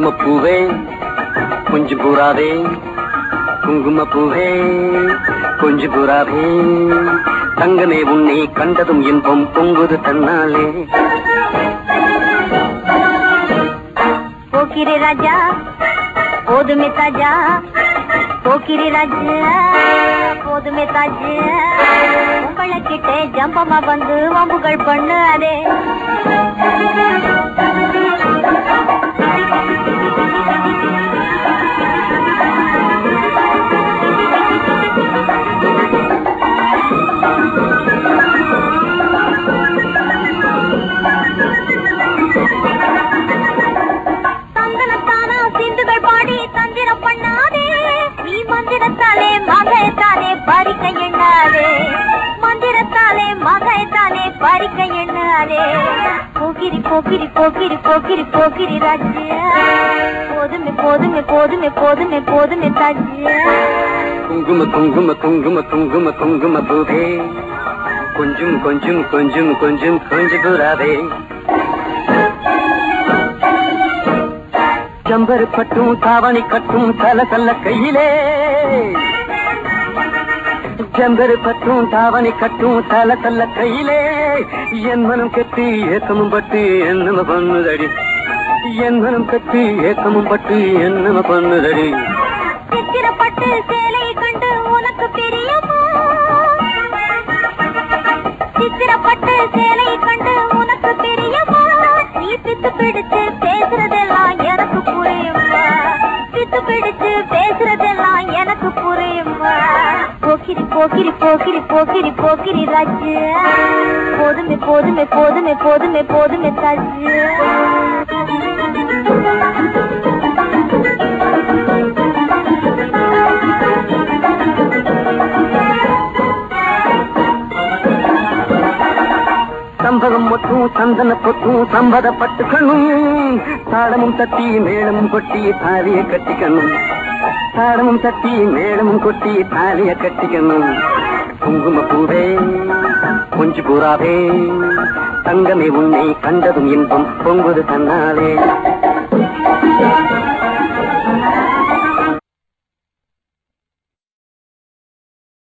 குங்குமப்பூவே கொஞ்சம் புறாவே, குங்குமப்பூவே கொஞ்சம் புறாவே, தங்கமே உன்னை கண்டதும் இன்பம் பொங்குது தன்னாலே. போக்கிரி ராஜா போதுமே தாஜா, போக்கிரி ராஜா போதுமே தாஜா, உங்களை கிட்டே ஜம்பமா வந்து வம்புகள் பண்ணாதே. போக்கிரி போக்கிரி போக்கிரி போக்கிரி ராஜா, போதுமே போதுமே போதுமே போதுமே போதுமே தாஜா. குங்கும குங்கும குங்கும குங்கும குங்கும பூவே கொஞ்சம் கொஞ்சம் கொஞ்சம் கொஞ்சம் கொஞ்சம் புறாவே, ஜம்பரு பட்டும் தாவணி கட்டும் தல தல்ல கையிலே, ஜம்பரு பட்டும் தாவணி கட்டும் தல தல்ல கையிலே, என் மனம் கட்டி ஏக்கமும் பட்டு என்னம பண்ணுதடி, என் மனம் கட்டி ஏக்கமும் பட்டு என்னம பண்ணுதடி. சித்திரப்பட்டு சேலை கண்டு உனக்கு பிரியமா, சித்திரப்பட்டு சேலை கண்டு உனக்கு பிரியமா, நீ பித்து பிடிச்சு பேசுறதெல்லாம் எனக்கு புரியுமா, பித்து பிடிச்சு பேசுறதெல்லாம் எனக்கு புரியுமா. போக்கிரி போக்கிரி போக்கிரி போக்கிரி போக்கிரி ராஜா, போதுமே போதுமே போதுமே போதுமே போதுமே தாஜா. சம்பகம் மொட்டும் சந்தன பொட்டும் சம்பதப்பட்டுக்கணும், தாளமும் தட்டி மேளமும் கொட்டி தாலிய கட்டிக்கணும், தாளமும் தட்டி மேளமும் கொட்டி தாலிய கட்டிக்கணும். குங்குமப்பூவே கொஞ்சம் புறாவே, தங்கமே உன்னை கண்டதும் இன்பம் பொங்குது தன்னாலே.